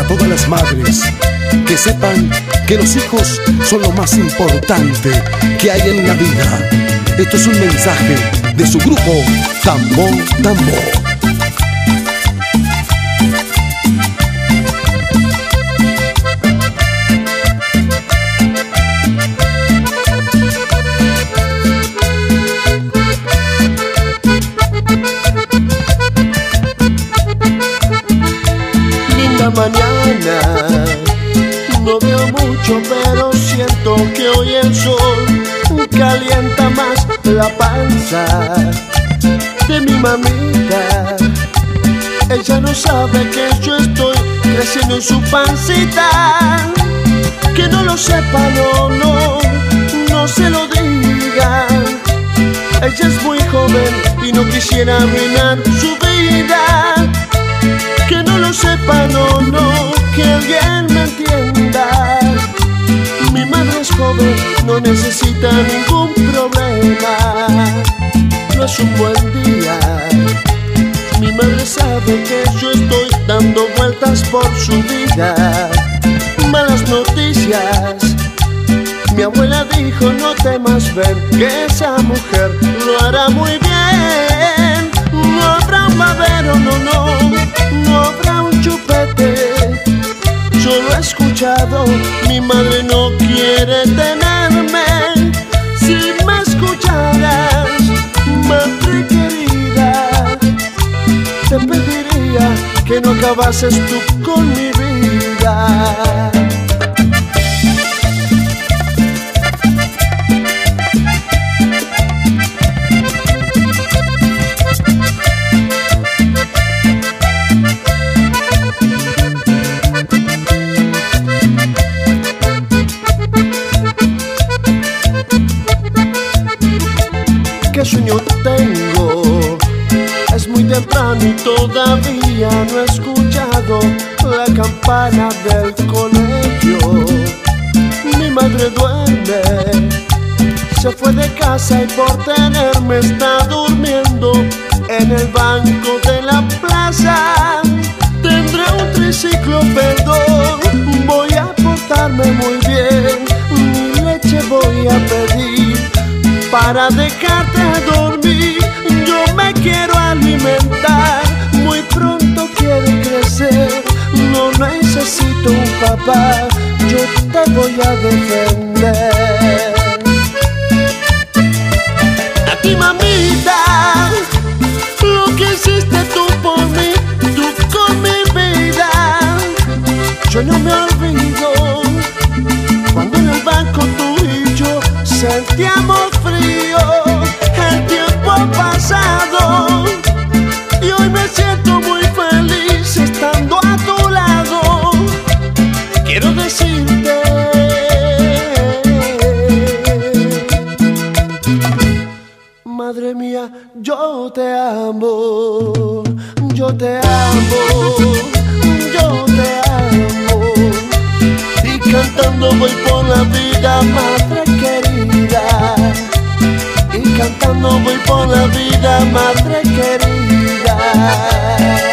para todas las madres, que sepan que los hijos son lo más importante que hay en la vida. Esto es un mensaje de su grupo Tambo Tambo. Mañana no veo mucho, pero siento que hoy el sol calienta más la panza de mi mamita. Ella no sabe que yo estoy creciendo en su pancita. Que no lo sepa, no se lo diga. Ella es muy joven y no quisiera arruinar su vida. Que no lo sepa, que alguien me entienda. Mi madre es joven, no necesita ningún problema. No es un buen día. Mi madre sabe que yo estoy dando vueltas por su vida. Malas noticias. Mi abuela dijo, no temas, ven, que esa mujer lo hará muy bien. No habrá un babero, no habrá un chupete. Yo lo he escuchado, mi madre no quiere tenerme. Si me escucharas, madre querida, te pediría que no acabases tú con mi vida. ¿Qué sueño tengo? Es muy temprano y todavía no he escuchado la campana del colegio. Mi madre duerme, se fue de casa y por tenerme está durmiendo en el banco de la plaza. Tendré un triciclo, perdón, voy a portarme muy bien. Mi leche voy a pedir para dejarte dormir. Yo me quiero alimentar, muy pronto quiero crecer. No necesito un papá, yo te voy a defender. A ti, mamita, lo que hiciste tú por mí, tú con mi vida. Yo no me olvido cuando en el banco tú y yo sentíamos frío. El tiempo ha pasado y hoy me siento muy feliz estando a tu lado. Quiero decirte, madre mía, yo te amo, yo te amo, yo te amo. Y cantando voy por la vida, madre querida. Y cantando voy por la vida, madre querida.